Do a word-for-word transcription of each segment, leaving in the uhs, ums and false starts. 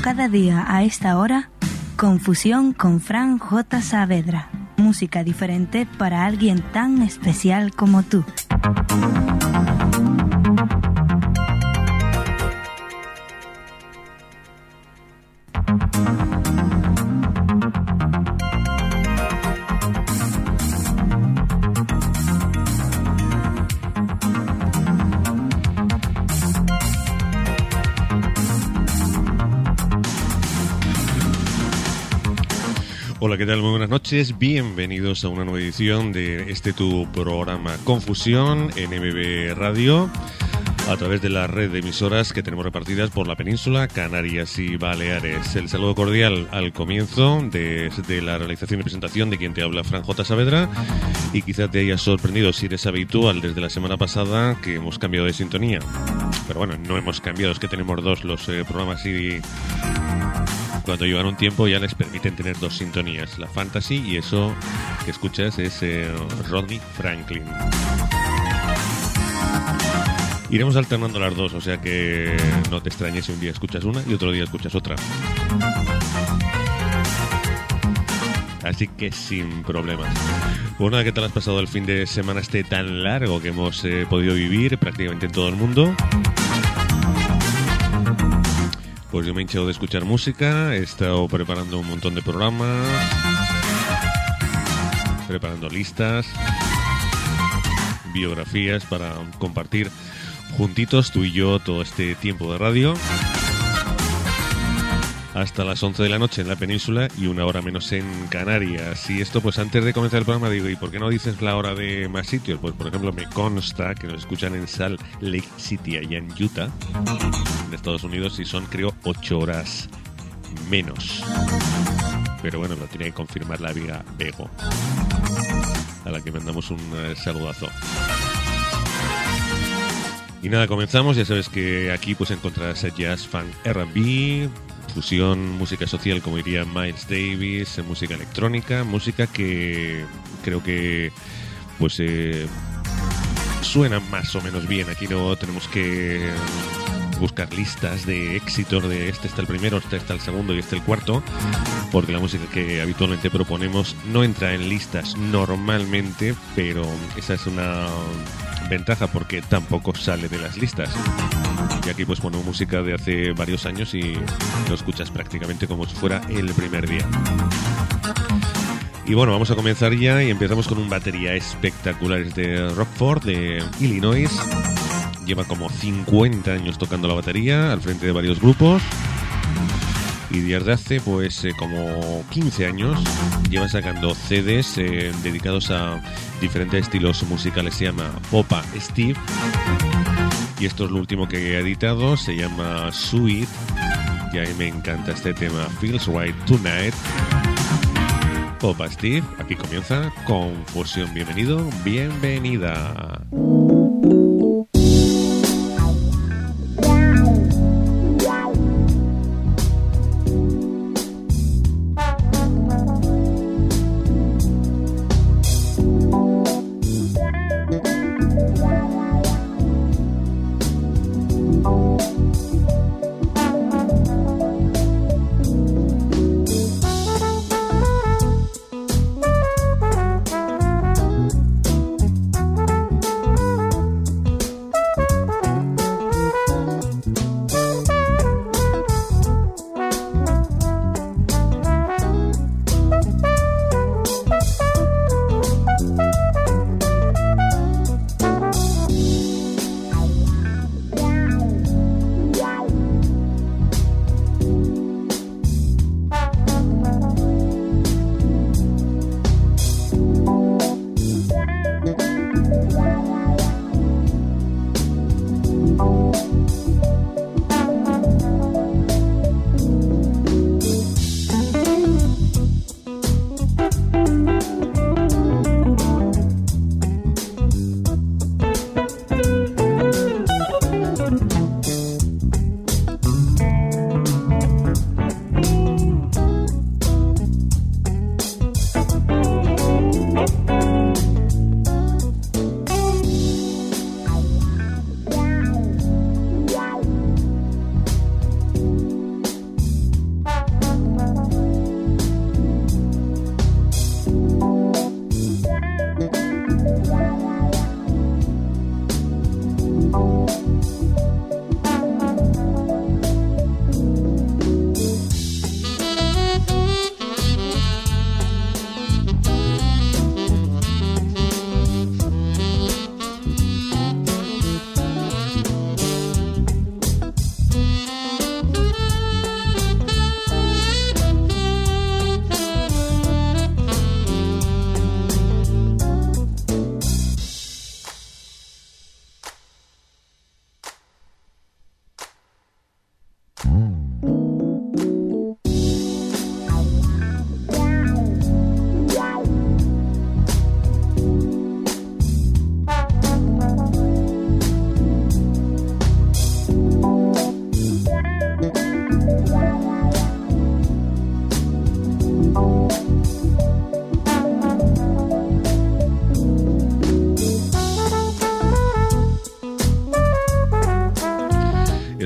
cada día a esta hora, Confusión con Fran J. Saavedra. Música diferente para alguien tan especial como tú. Hola, ¿qué tal? Muy buenas noches. Bienvenidos a una nueva edición de este tu programa Confusión en M B Radio, a través de la red de emisoras que tenemos repartidas por la península, Canarias y Baleares. El saludo cordial al comienzo de, de la realización y presentación de quien te habla, Fran J. Saavedra, y quizá te hayas sorprendido, si eres habitual desde la semana pasada, que hemos cambiado de sintonía. Pero bueno, no hemos cambiado, es que tenemos dos los eh, programas y... cuando llevan un tiempo ya les permiten tener dos sintonías, la Fantasy, y eso que escuchas es eh, Rodney Franklin. Iremos alternando las dos, o sea que no te extrañes si un día escuchas una y otro día escuchas otra. Así que sin problemas. Bueno, ¿qué tal has pasado el fin de semana este tan largo que hemos eh, podido vivir prácticamente en todo el mundo? Pues yo me he hinchado de escuchar música, he estado preparando un montón de programas, preparando listas, biografías para compartir juntitos tú y yo todo este tiempo de radio. Hasta las once de la noche en la península y una hora menos en Canarias. Y esto, pues antes de comenzar el programa digo, ¿y por qué no dices la hora de más sitios? Pues por ejemplo me consta que nos escuchan en Salt Lake City, allá en Utah, en Estados Unidos, y son creo ocho horas menos. Pero bueno, lo tiene que confirmar la amiga Bego, a la que mandamos un uh, saludazo. Y nada, comenzamos. Ya sabes que aquí pues encontrarás jazz, funk, R and B, fusión, música social, como diría Miles Davis, música electrónica, música que creo que pues eh, suena más o menos bien. Aquí no tenemos que buscar listas de éxitos de este está el primero, este está el segundo y este el cuarto, porque la música que habitualmente proponemos no entra en listas normalmente, pero esa es una ventaja porque tampoco sale de las listas. Y aquí pues pongo música de hace varios años y lo escuchas prácticamente como si fuera el primer día. Y bueno, vamos a comenzar ya y empezamos con un batería espectacular. Es de Rockford, de Illinois. Lleva como cincuenta años tocando la batería al frente de varios grupos. Y desde hace pues eh, como quince años lleva sacando C Ds eh, dedicados a diferentes estilos musicales. Se llama Popa Steve. Y esto es lo último que he editado, se llama Sweet. Y a mí me encanta este tema, Feels Right Tonight. Popa Steve, aquí comienza Confusión. Bienvenido, bienvenida.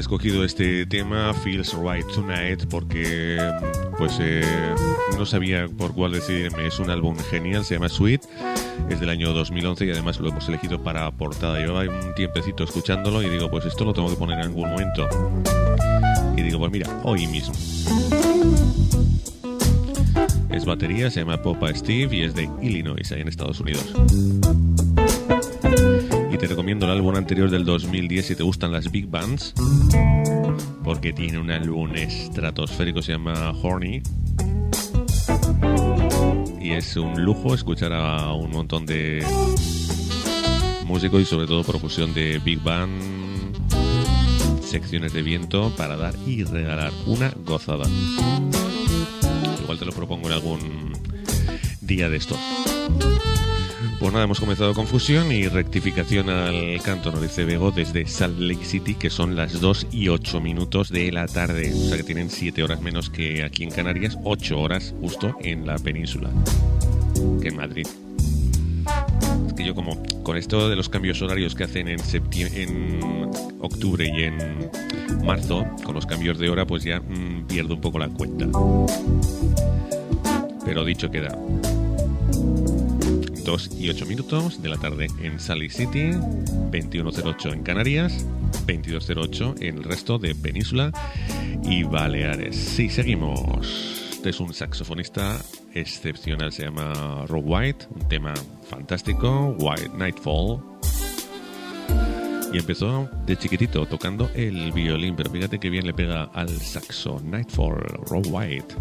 escogido este tema, Feels Right Tonight, porque pues eh, no sabía por cuál decidirme. Es un álbum genial, se llama Sweet, es del año dos mil once y además lo hemos elegido para portada. Llevaba un tiempecito escuchándolo y digo, pues esto lo tengo que poner en algún momento. Y digo, pues mira, hoy mismo. Es batería, se llama Popa Steve y es de Illinois, ahí en Estados Unidos. Y te recomiendo el álbum anterior del dos mil diez si te gustan las big bands, porque tiene un álbum estratosférico, se llama Horny. Y es un lujo escuchar a un montón de músicos y sobre todo profusión de big band, secciones de viento para dar y regalar una gozada. Igual te lo propongo en algún día de esto. Pues nada, hemos comenzado con Fusión y rectificación al canto, nos dice Bego desde Salt Lake City, que son las dos y ocho minutos de la tarde. O sea que tienen siete horas menos que aquí en Canarias, ocho horas justo en la península, que en Madrid. Es que yo como con esto de los cambios horarios que hacen en, septiembre, en octubre y en marzo, con los cambios de hora, pues ya mmm, pierdo un poco la cuenta. Pero dicho queda. dos y ocho minutos de la tarde en Salt Lake City, veintiuno cero ocho en Canarias, veintidós cero ocho en el resto de Península y Baleares. Sí, seguimos. Este es un saxofonista excepcional, se llama Rob White, un tema fantástico, White Nightfall. Y empezó de chiquitito tocando el violín, pero fíjate que bien le pega al saxo. Nightfall, Rob White.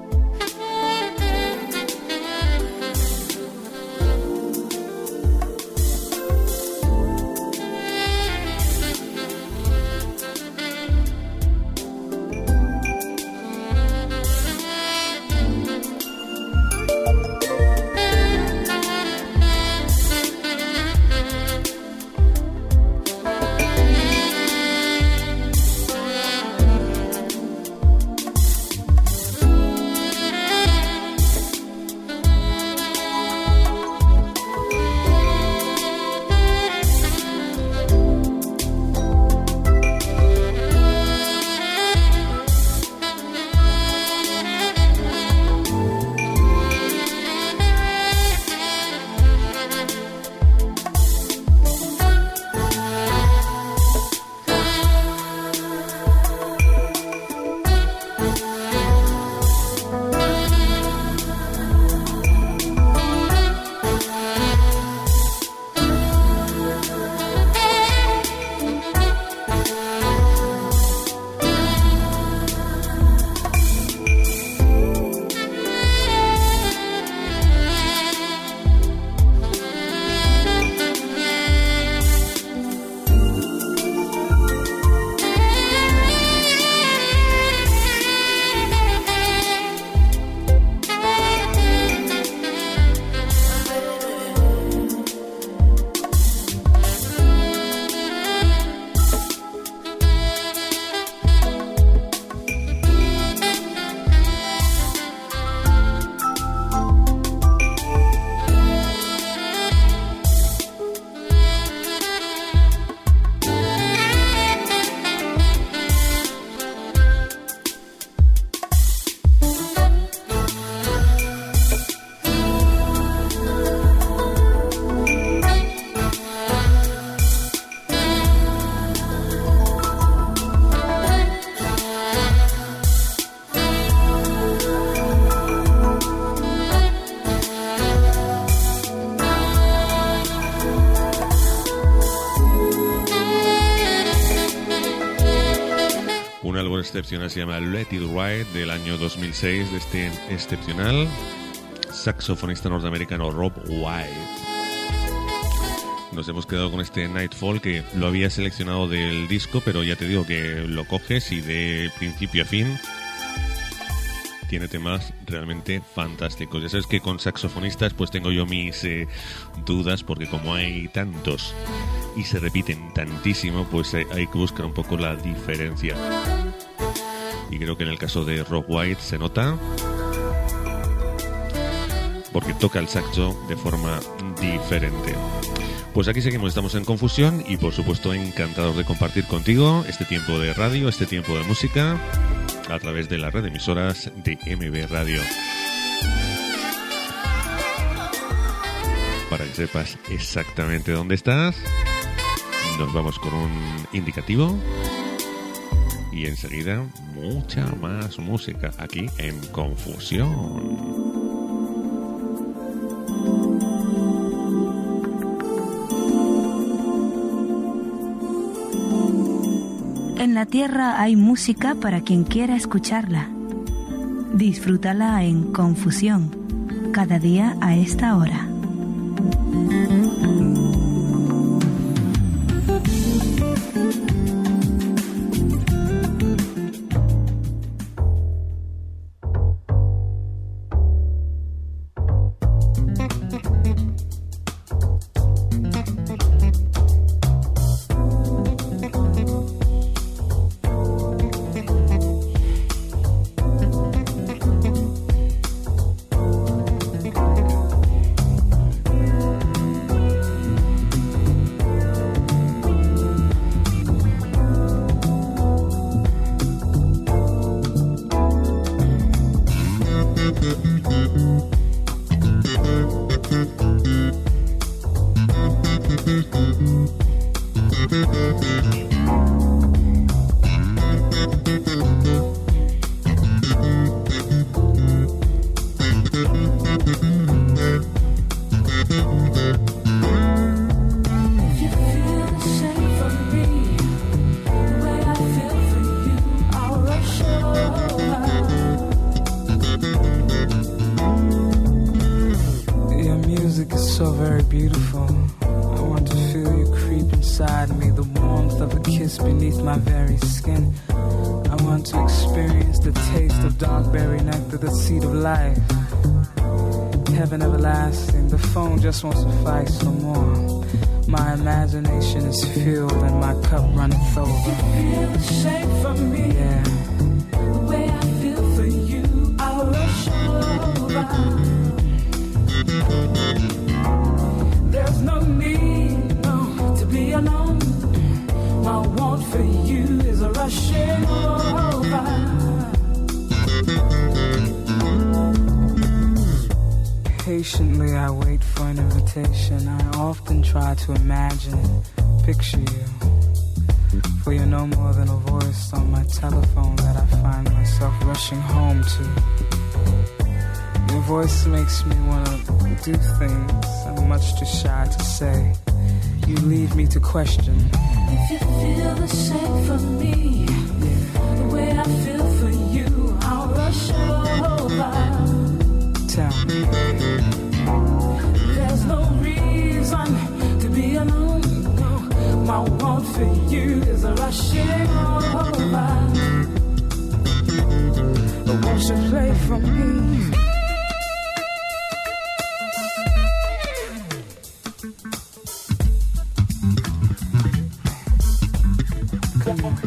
Excepcional, se llama Let It Ride, del año dos mil seis, de este excepcional saxofonista norteamericano Rob White. Nos hemos quedado con este Nightfall, que lo había seleccionado del disco, pero ya te digo que lo coges y de principio a fin tiene temas realmente fantásticos. Ya sabes que con saxofonistas pues tengo yo mis eh, dudas, porque como hay tantos y se repiten tantísimo, pues hay, hay que buscar un poco la diferencia. Y creo que en el caso de Rob White se nota. porque toca el saxo de forma diferente. Pues aquí seguimos, estamos en Confusión y por supuesto encantados de compartir contigo este tiempo de radio, este tiempo de música a través de la red de emisoras de M B Radio. Para que sepas exactamente dónde estás, nos vamos con un indicativo y enseguida mucha más música aquí en Confusión. En la tierra hay música para quien quiera escucharla. Disfrútala en Confusión, cada día a esta hora. Just won't suffice no more. My imagination is filled and my cup runneth over. You feel the shape for me, yeah. The way I feel for you, I'll rush over. There's no need, no, to be alone. My want for you is a rushing over. Patiently I wait for an invitation. I often try to imagine and picture you, for you're no more than a voice on my telephone that I find myself rushing home to. Your voice makes me want to do things I'm much too shy to say. You lead me to question. If you feel the same for me, yeah. The way I feel for you, I'll rush over. Tell me. There's no reason to be alone. No, my want for you is a rushing over. But won't you play for me? Come on.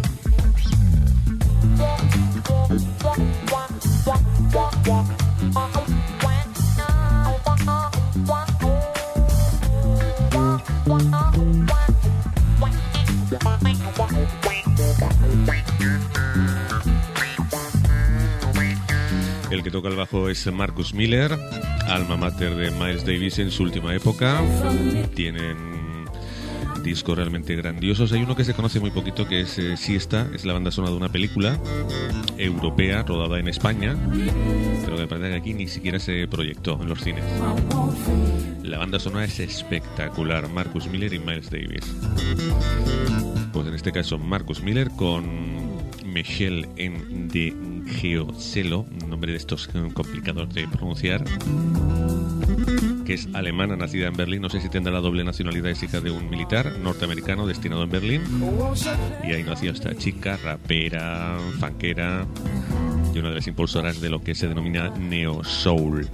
El que toca el bajo es Marcus Miller, alma mater de Miles Davis en su última época. Tienen discos realmente grandiosos. Hay uno que se conoce muy poquito, que es eh, Siesta, es la banda sonora de una película europea rodada en España, pero me parece que aquí ni siquiera se proyectó en los cines. La banda sonora es espectacular, Marcus Miller y Miles Davis. Pues en este caso Marcus Miller con Michelle en de Geocelo, un nombre de estos complicados de pronunciar, que es alemana, nacida en Berlín. No sé si tendrá la doble nacionalidad, es hija de un militar norteamericano destinado en Berlín, y ahí nació esta chica rapera, funkera y una de las impulsoras de lo que se denomina Neo Soul.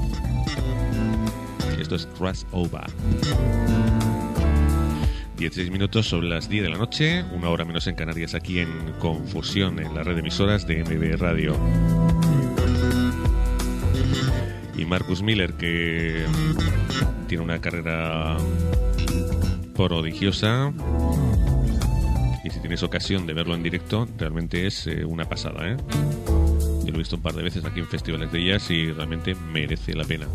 Esto es Crossover. dieciséis minutos sobre las diez de la noche, una hora menos en Canarias, aquí en Confusión, en la red de emisoras de M B Radio. Y Marcus Miller, que tiene una carrera prodigiosa, y si tienes ocasión de verlo en directo, realmente es eh, una pasada, ¿eh? Yo lo he visto un par de veces aquí en festivales de jazz y realmente merece la pena.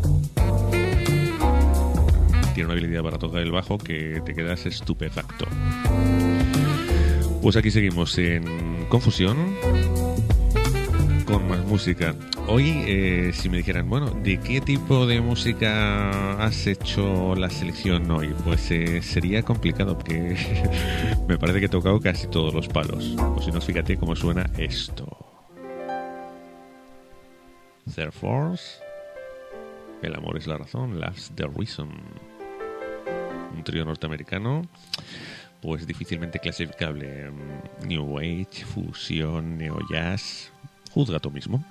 Tiene una habilidad para tocar el bajo que te quedas estupefacto. Pues aquí seguimos en Confusión con más música. Hoy, eh, si me dijeran, bueno, ¿de qué tipo de música has hecho la selección hoy? Pues eh, sería complicado porque me parece que he tocado casi todos los palos. O si no, fíjate cómo suena esto. Third Force, El amor es la razón, Love's the reason. Un trío norteamericano, pues difícilmente clasificable. New Age, fusión, neo jazz. Juzga tú mismo.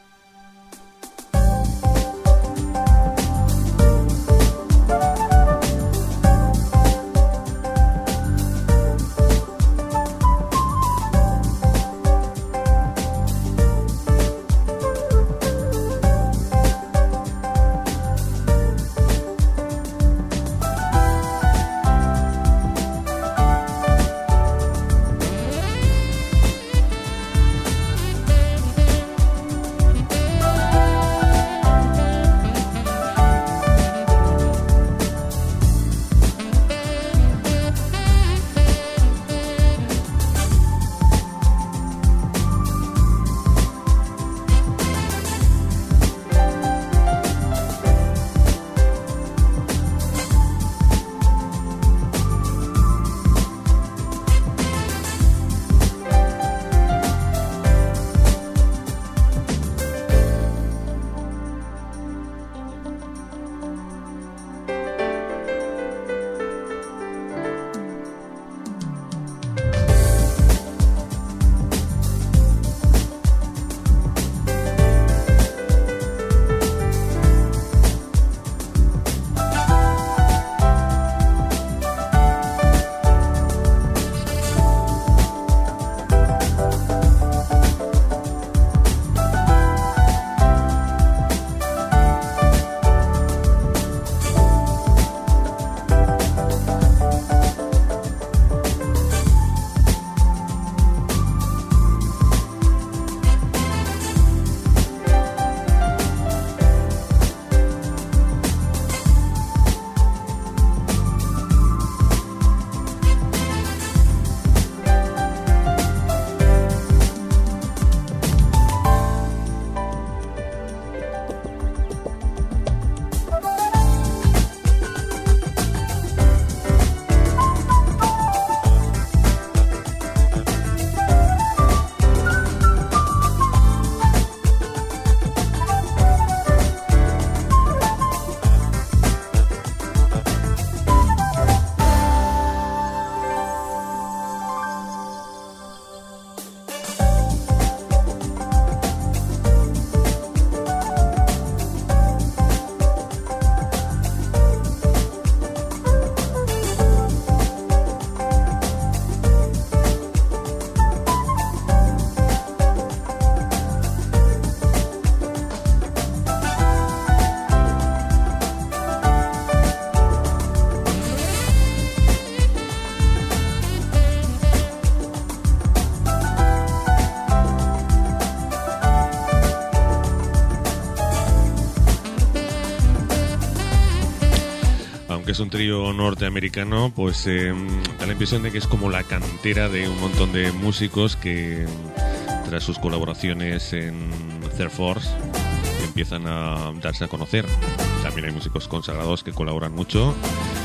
Es un trío norteamericano, pues eh, da la impresión de que es como la cantera de un montón de músicos que tras sus colaboraciones en Third Force empiezan a darse a conocer. También hay músicos consagrados que colaboran mucho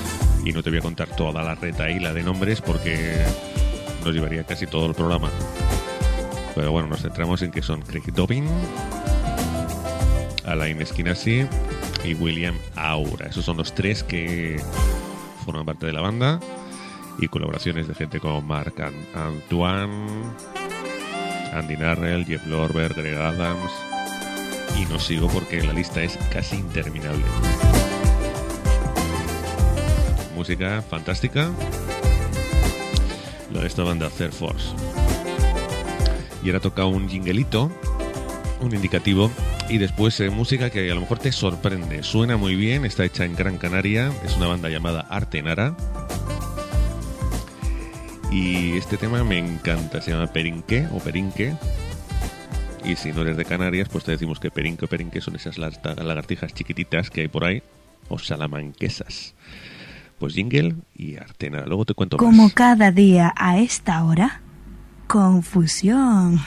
y no te voy a contar toda la retahíla de nombres porque nos llevaría casi todo el programa. Pero bueno, nos centramos en que son Craig Dobbin, Alain Esquinasi y William Aura. Esos son los tres que forman parte de la banda, y colaboraciones de gente como Marc Antoine, Andy Narrell, Jeff Lorber, Greg Adams, y no sigo porque la lista es casi interminable. Música fantástica, la de esta banda Third Force. Y ahora toca un jinglito, un indicativo Y después eh, música que a lo mejor te sorprende. Suena muy bien, está hecha en Gran Canaria. Es una banda llamada Artenara. Y este tema me encanta. Se llama Perinque o Perinque. Y si no eres de Canarias, pues te decimos que Perinque o Perinque son esas lagartijas chiquititas que hay por ahí. O salamanquesas. Pues jingle y Artenara. Luego te cuento más. Como cada día a esta hora, confusión.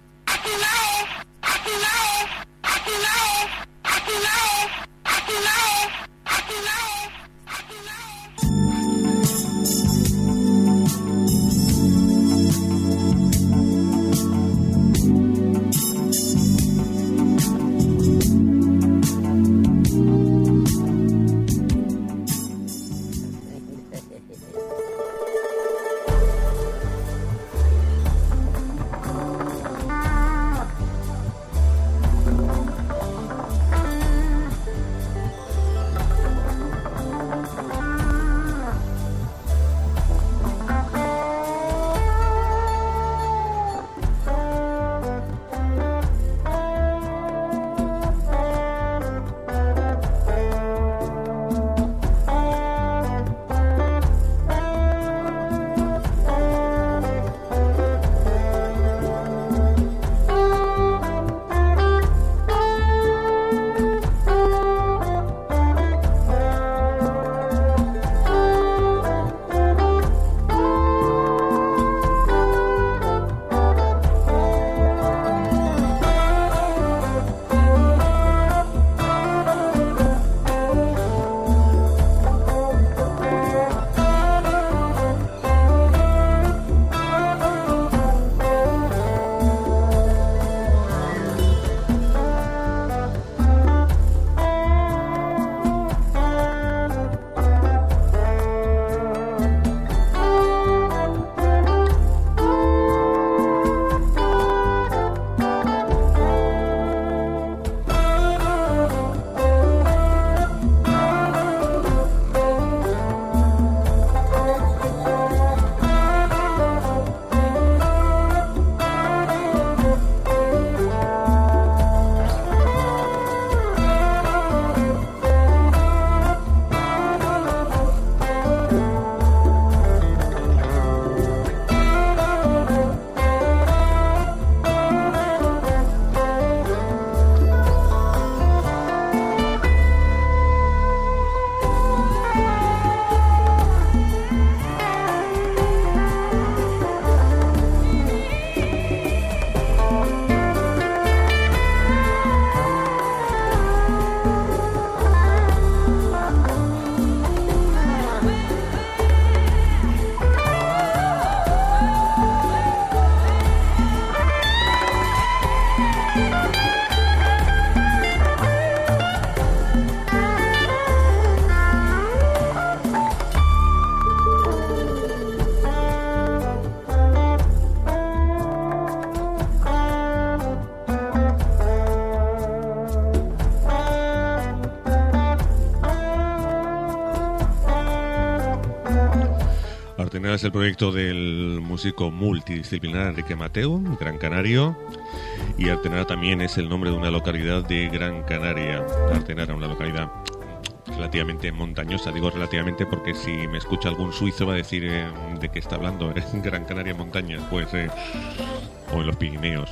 Es el proyecto del músico multidisciplinar Enrique Mateu, Gran Canario, y Artenara también es el nombre de una localidad de Gran Canaria. Artenara, una localidad relativamente montañosa, digo relativamente porque si me escucha algún suizo va a decir eh, de qué está hablando, en Gran Canaria montañas, pues, eh, o en los Pirineos,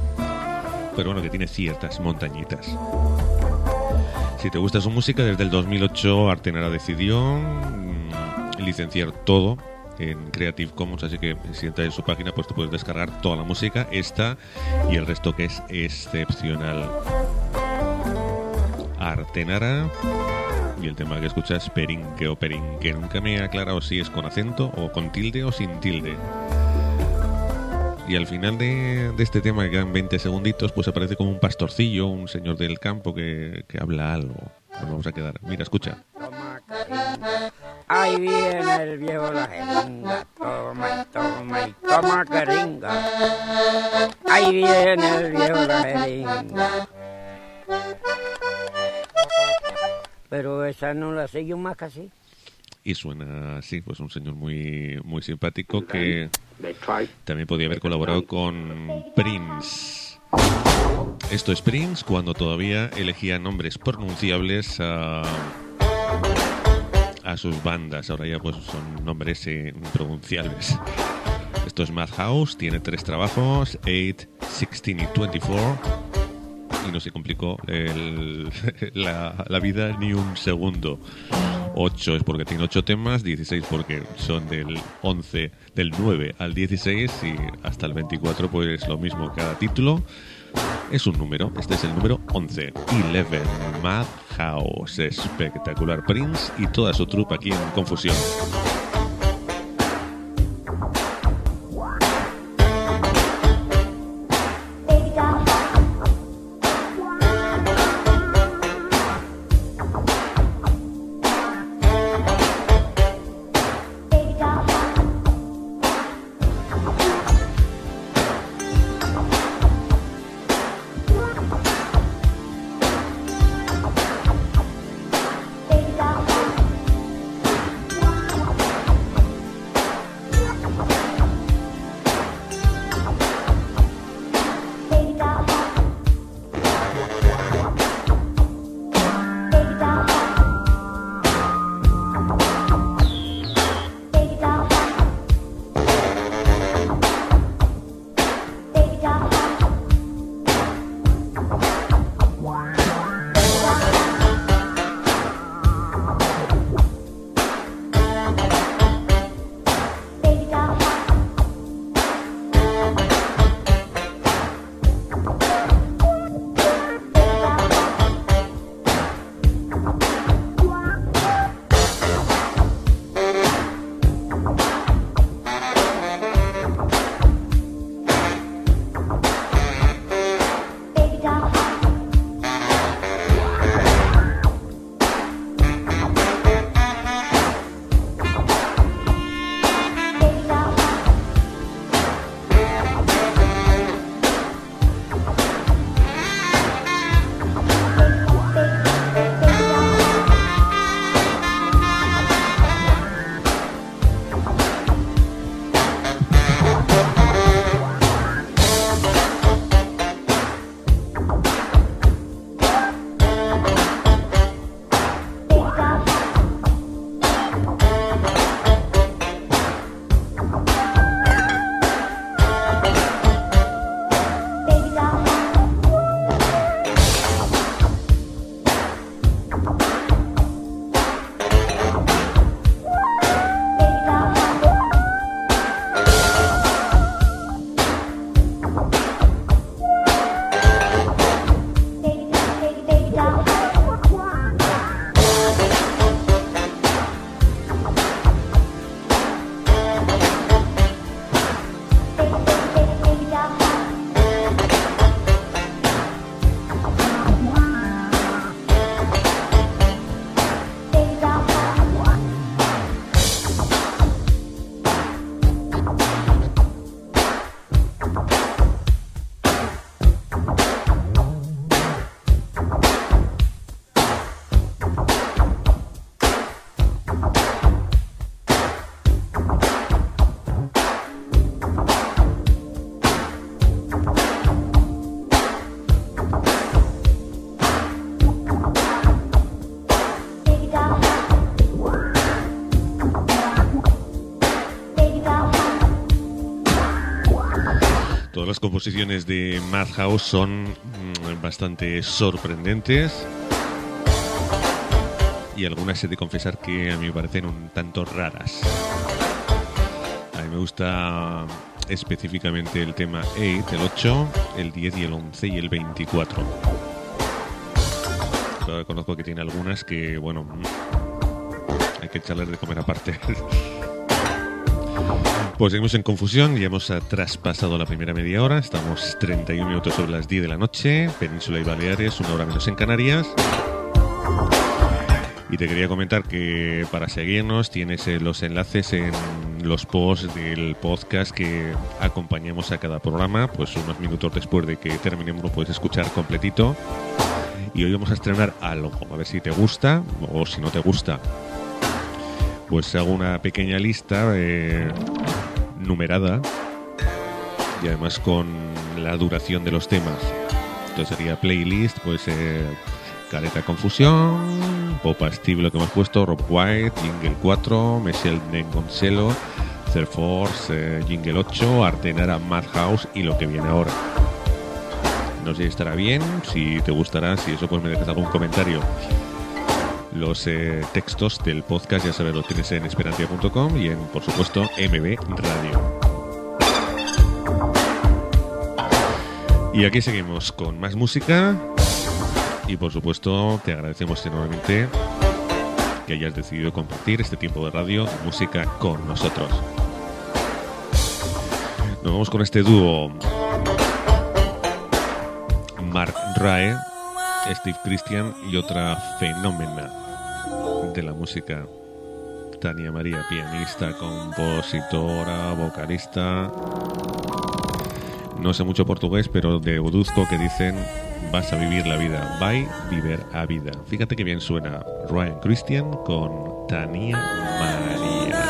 pero bueno, que tiene ciertas montañitas. Si te gusta su música, desde el dos mil ocho Artenara decidió mm, licenciar todo en Creative Commons, así que si entras en su página pues te puedes descargar toda la música, esta y el resto que es excepcional. Artenara, y el tema que escuchas Perinque o Perinque. Nunca me he aclarado si es con acento o con tilde o sin tilde. Y al final de, de este tema, que quedan veinte segunditos, pues aparece como un pastorcillo, un señor del campo que, que habla algo. Nos vamos a quedar. Mira, escucha. Ahí viene el viejo la jeringa, toma y toma y toma jeringa. Ahí viene el viejo la jeringa. Pero esa no la sé yo más casi. Y suena así, pues un señor muy muy simpático que también podía haber colaborado con Prince. Esto es Prince cuando todavía elegía nombres pronunciables a, a sus bandas. Ahora ya pues son nombres eh, impronunciables. Esto es Madhouse, tiene tres trabajos, eight, sixteen y twenty-four. Y no se complicó el, la, la vida ni un segundo. ocho es porque tiene ocho temas, dieciséis porque son del once, del nueve al dieciséis y hasta el veinticuatro pues lo mismo, cada título es un número. Este es el número once, once, Madhouse, espectacular Prince y toda su troupe aquí en Confusión. Las composiciones de Madhouse son mmm, bastante sorprendentes y algunas he de confesar que a mí me parecen un tanto raras. A mí me gusta específicamente el tema ocho, el ocho, el diez y el once y el veinticuatro. Pero conozco que tiene algunas que, bueno, hay que echarles de comer aparte. Pues seguimos en Confusión, ya hemos traspasado la primera media hora, estamos treinta y un minutos sobre las diez de la noche, Península y Baleares, una hora menos en Canarias. Y te quería comentar que para seguirnos tienes los enlaces en los posts del podcast que acompañamos a cada programa, pues unos minutos después de que terminemos lo puedes escuchar completito. Y hoy vamos a estrenar algo, a ver si te gusta o si no te gusta. Pues hago una pequeña lista eh, numerada y además con la duración de los temas. esto sería playlist, pues eh, Careta Confusión, Popa Steve, lo que hemos puesto, Rob White, Jingle cuatro, Michelle Negoncelo, Third Force, eh, Jingle ocho, Artenara Madhouse y lo que viene ahora. No sé si estará bien, si te gustará, si eso pues me dejas algún comentario. Los eh, textos del podcast, ya sabes, los tienes en esperantia punto com y en, por supuesto, M B Radio. Y aquí seguimos con más música y, por supuesto, te agradecemos enormemente que hayas decidido compartir este tiempo de radio, música con nosotros. Nos vamos con este dúo: Mark Rae, Steve Christian y otra fenómena de la música, Tania María, pianista, compositora, vocalista. No sé mucho portugués, pero deduzco que dicen vas a vivir la vida, vai viver a vida. Fíjate que bien suena Ryan Christian con Tania María.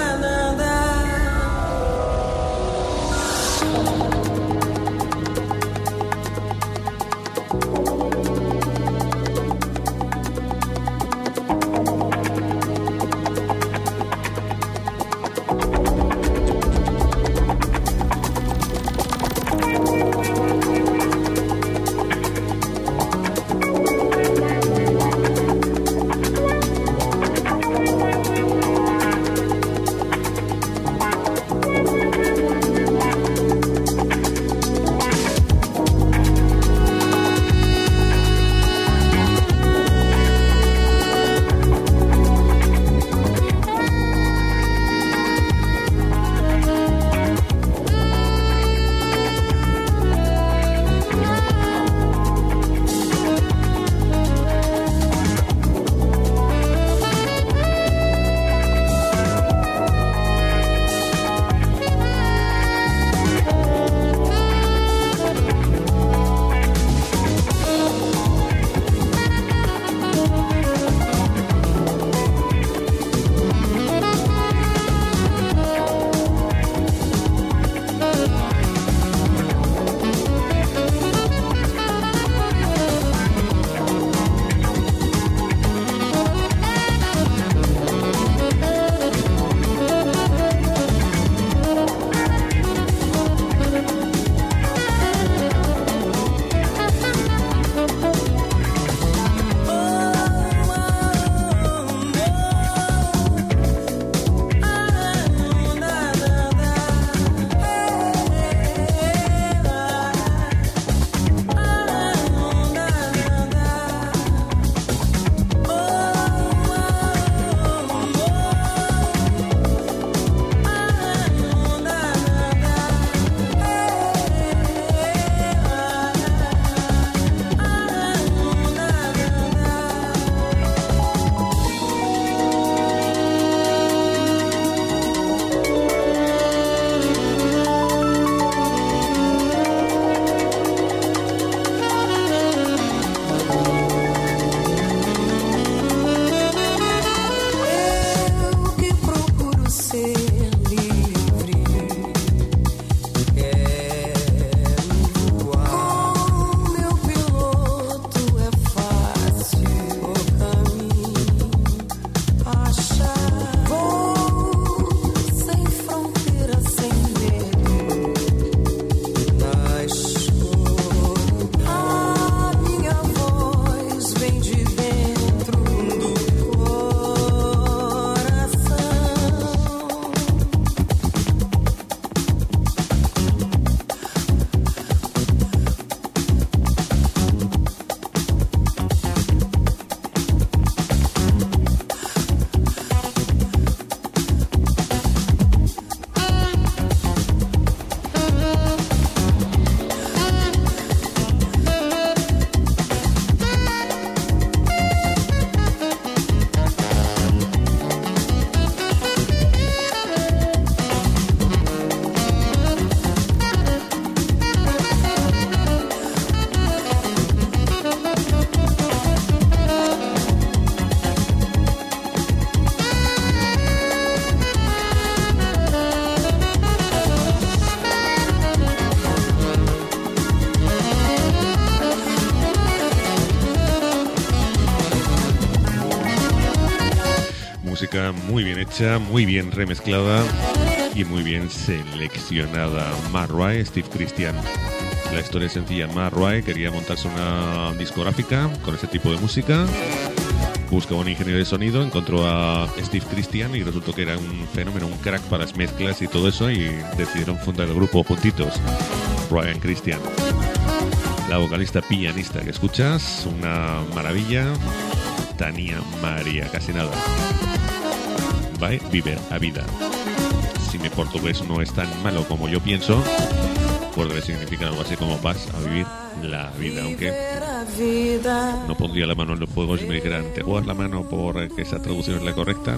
música muy bien hecha, muy bien remezclada y muy bien seleccionada. Matt Rai, Steve Christian. La historia es sencilla. Matt Rai quería montarse una discográfica con ese tipo de música. Buscó un ingeniero de sonido, encontró a Steve Christian y resultó que era un fenómeno, un crack para las mezclas y todo eso, y decidieron fundar el grupo juntitos, Rai and Christian. La vocalista pianista que escuchas, una maravilla, Tania María, casi nada. Vai viver a vida. Si mi portugués no es tan malo como yo pienso, pues debe significar algo así como vas a vivir la vida, aunque no pondría la mano en los fuegos si me dijeran, ¿te juegas la mano por que esa traducción es la correcta?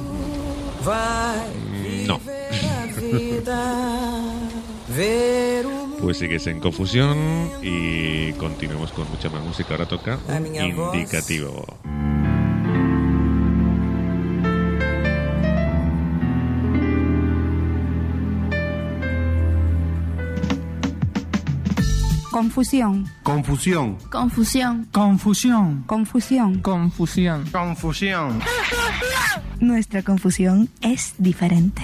Mm, no. Pues sigues en confusión y continuemos con mucha más música. Ahora toca indicativo. Confusión. Confusión. Confusión. Confusión. Confusión. Confusión. Confusión. Nuestra confusión es diferente.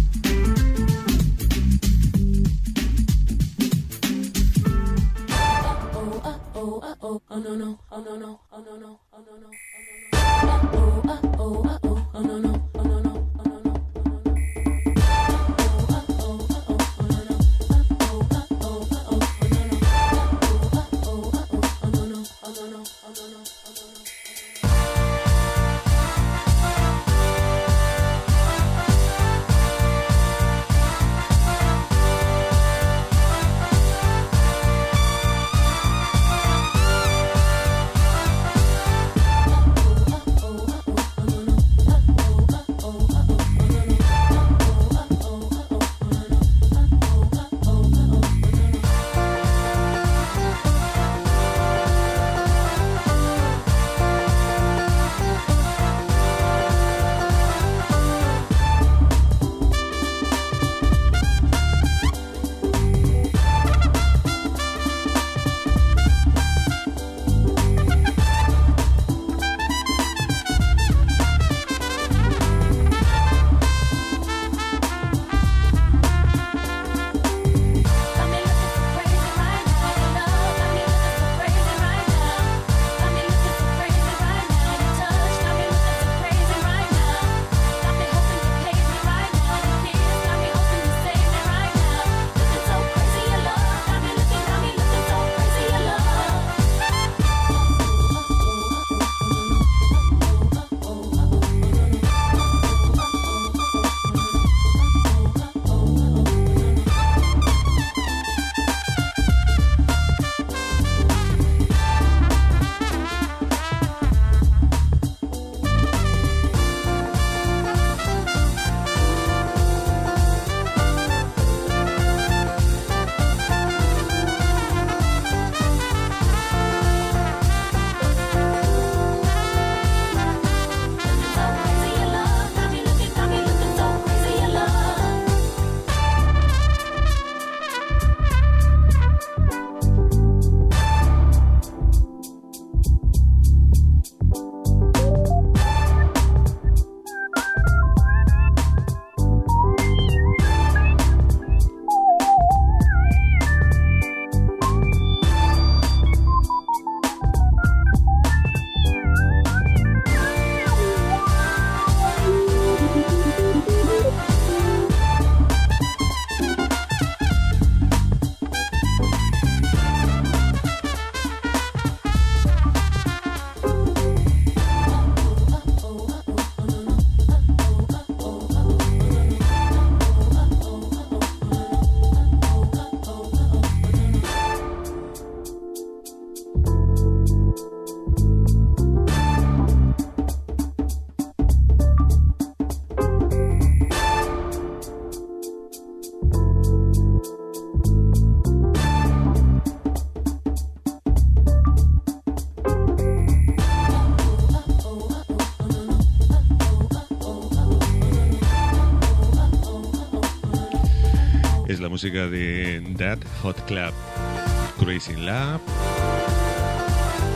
Es la música de That Hot Club, Crazy in Love.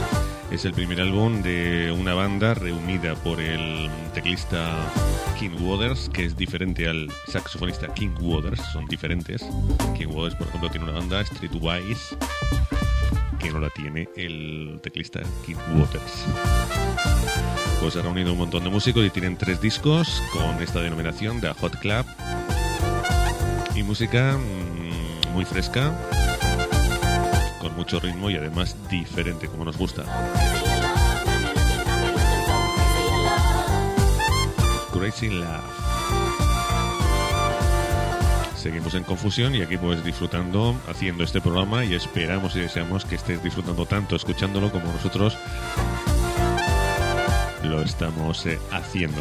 Es el primer álbum de una banda reunida por el teclista King Waters, que es diferente al saxofonista King Waters, son diferentes. King Waters, por ejemplo, tiene una banda, Streetwise, que no la tiene el teclista King Waters. Pues ha reunido un montón de músicos y tienen tres discos con esta denominación de Hot Club. Y música mmm, muy fresca, con mucho ritmo y además diferente, como nos gusta. Crazy Love. Seguimos en Confusión y aquí pues disfrutando, haciendo este programa, y esperamos y deseamos que estés disfrutando tanto escuchándolo como nosotros lo estamos eh, haciéndolo.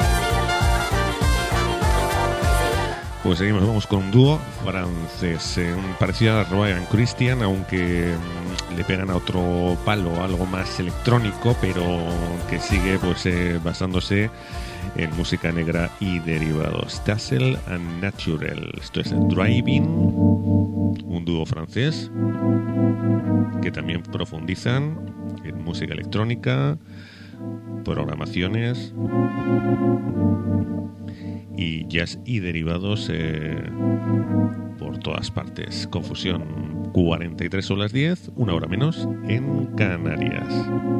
Pues seguimos, vamos con un dúo francés, eh, parecido a Ryan Christian, aunque mm, le pegan a otro palo, algo más electrónico, pero que sigue pues eh, basándose en música negra y derivados. Tassel and Natural. Esto es Driving, un dúo francés que también profundizan en música electrónica, programaciones y jazz y derivados eh, por todas partes. Confusión, cuarenta y tres son las diez, una hora menos en Canarias.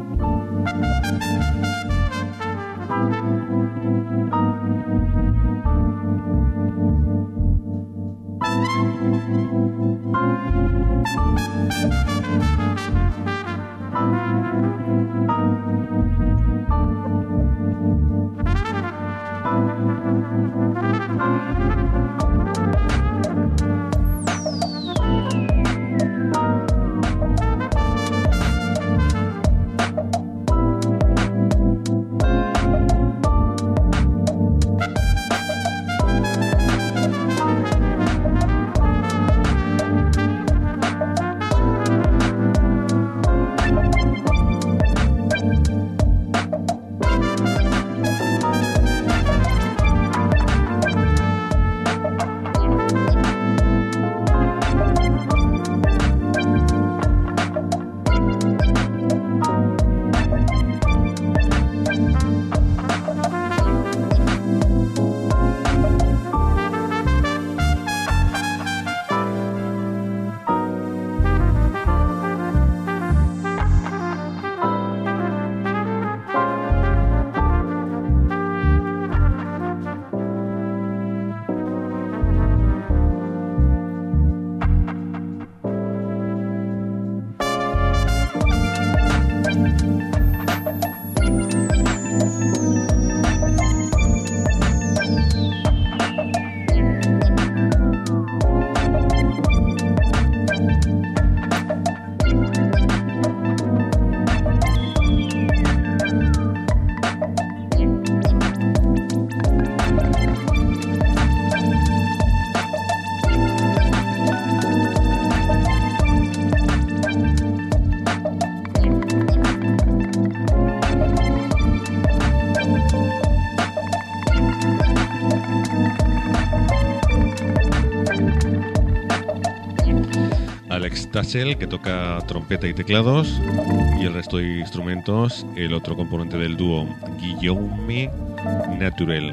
Tassel, que toca trompeta y teclados, y el resto de instrumentos, el otro componente del dúo, Guillaume Naturel.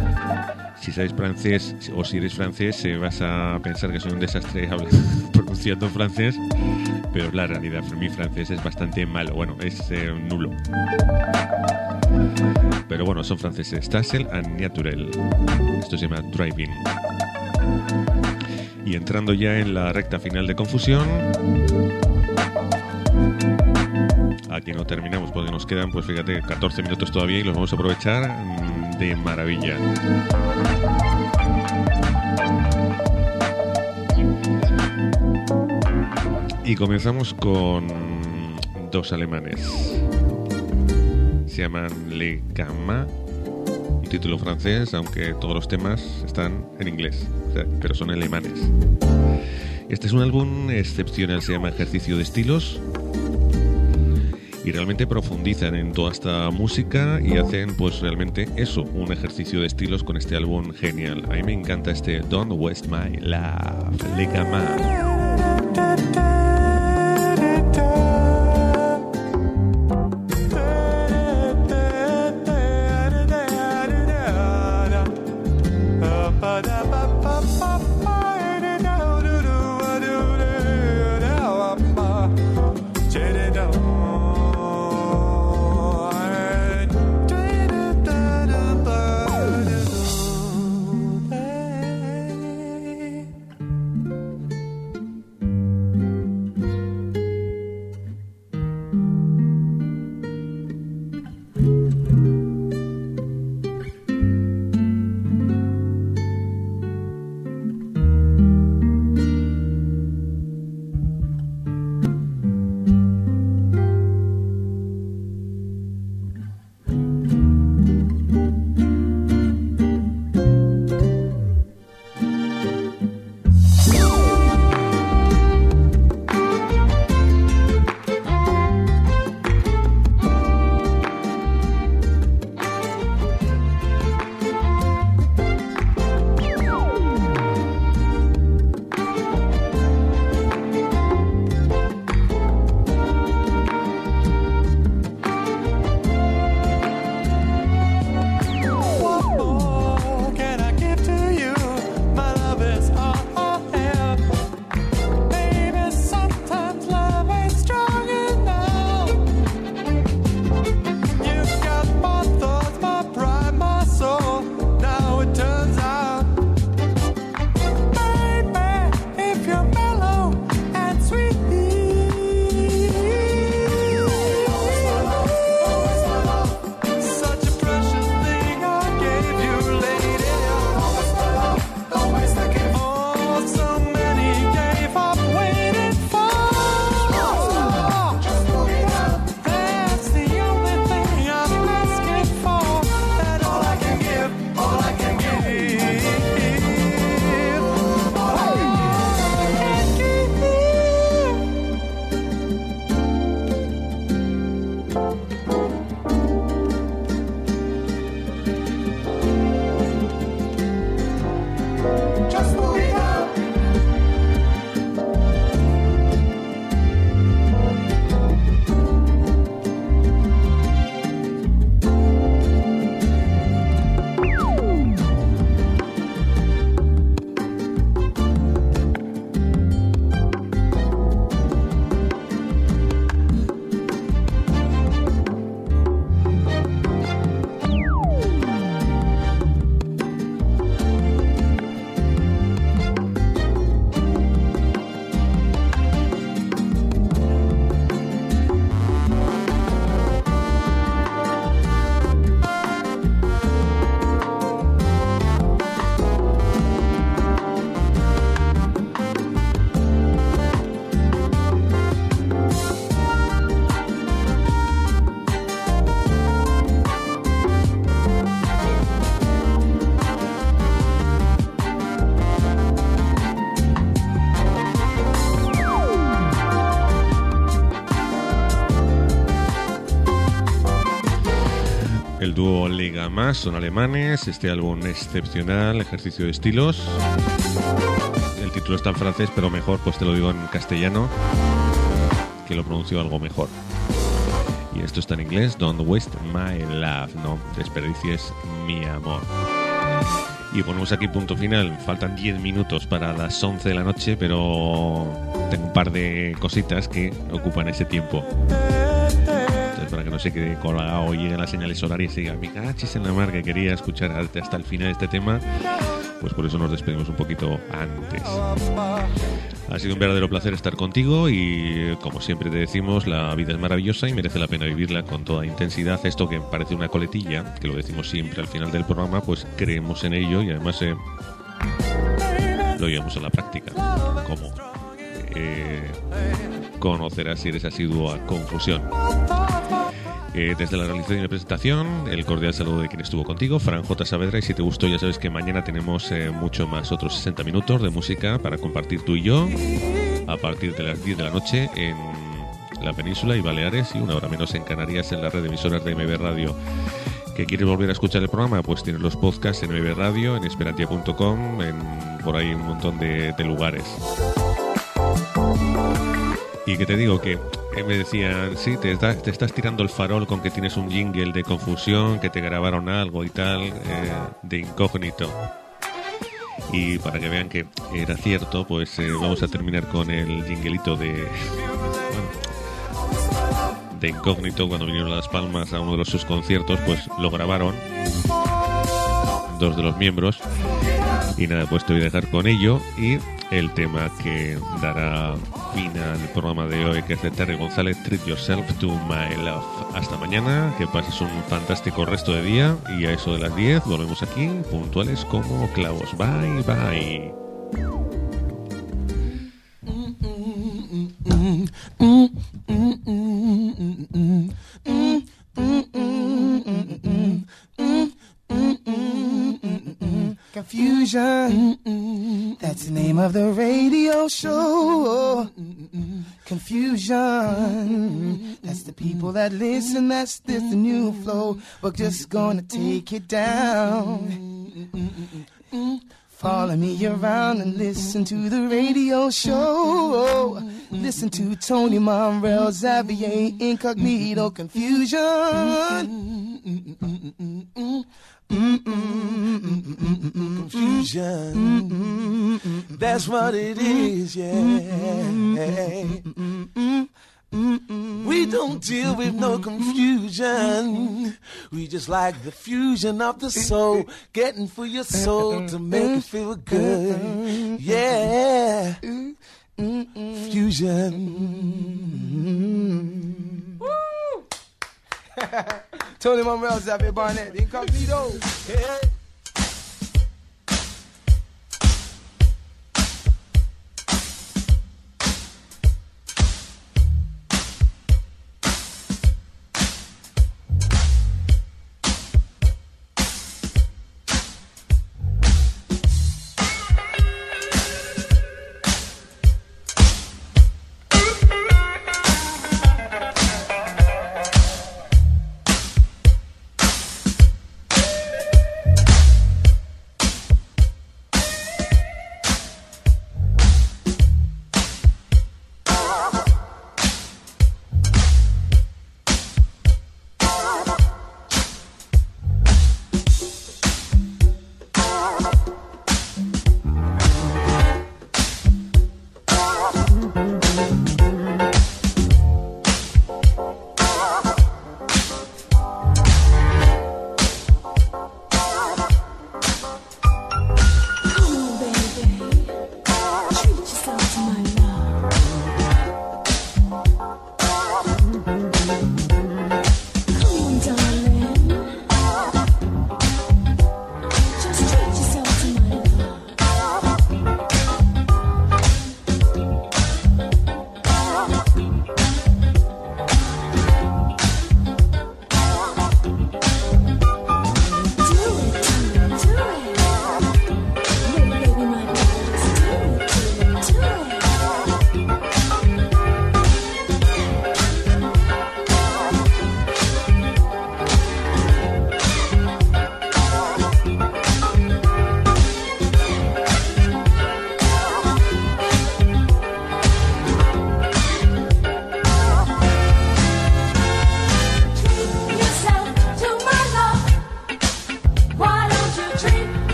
Si sabéis francés o si eres francés, eh, vas a pensar que soy un desastre pronunciando francés, pero la realidad, mi francés es bastante malo, bueno, es eh, nulo. Pero bueno, son franceses, Tassel and Naturel. Esto se llama Driving. Y entrando ya en la recta final de Confusión, aquí no terminamos porque nos quedan, pues fíjate, catorce minutos todavía y los vamos a aprovechar de maravilla. Y comenzamos con dos alemanes. Se llaman Le Gamma, un título francés, aunque todos los temas están en inglés, o sea, pero son alemanes. Este es un álbum excepcional, se llama Ejercicio de Estilos, y realmente profundizan en toda esta música y hacen pues realmente eso, un ejercicio de estilos con este álbum genial. A mí me encanta este Don't Waste My Love, Le Gamma. nada más, son alemanes, este álbum excepcional, ejercicio de estilos. El título está en francés, pero mejor pues te lo digo en castellano, que lo pronuncio algo mejor. Y esto está en inglés, Don't Waste My Love, no desperdicies mi amor. Y ponemos aquí punto final. Faltan diez minutos para las once de la noche, pero tengo un par de cositas que ocupan ese tiempo. Entonces, para que no se quede colgado y lleguen las señales horarias y diga, mi cachis en la mar, que quería escuchar hasta el final este tema, pues por eso nos despedimos un poquito antes. Ha sido un verdadero placer estar contigo y, como siempre te decimos, la vida es maravillosa y merece la pena vivirla con toda intensidad. Esto que parece una coletilla, que lo decimos siempre al final del programa, pues creemos en ello y además eh, lo llevamos a la práctica. Como eh, conocerás si eres asiduo a Confusión. Eh, desde la realización y la presentación, el cordial saludo de quien estuvo contigo, Fran J. Saavedra, y si te gustó ya sabes que mañana tenemos eh, mucho más, otros sesenta minutos de música para compartir tú y yo, a partir de las diez de la noche en la península y Baleares, y una hora menos en Canarias, en la red de emisoras de M B Radio. ¿Que quieres volver a escuchar el programa? Pues tienes los podcasts en M B Radio, en esperantia punto com, en por ahí un montón de, de lugares. Y que te digo que me decían, sí, te, da, te estás tirando el farol con que tienes un jingle de Confusión, que te grabaron algo y tal, eh, de incógnito. Y para que vean que era cierto, pues eh, vamos a terminar con el jinglito de, bueno, de incógnito. Cuando vinieron a Las Palmas a uno de los sus conciertos, pues lo grabaron dos de los miembros. Y nada, pues te voy a dejar con ello y el tema que dará fin al programa de hoy, que es de Terry González, Treat Yourself to My Love. Hasta mañana, que pases un fantástico resto de día y a eso de las diez volvemos aquí, puntuales como clavos. Bye, bye. Confusion, that's the name of the radio show. Confusion, that's the people that listen, that's this the new flow. We're just gonna take it down. Follow me around and listen to the radio show. Listen to Tony Monreal, Xavier Incognito. Confusion. Confusion, that's what it is, yeah. We don't deal with no confusion. We just like the fusion of the soul, getting for your soul to make you feel good, yeah. Fusion. Woo! Tony Monreal, Xavier Barnett, Incognito. Yeah.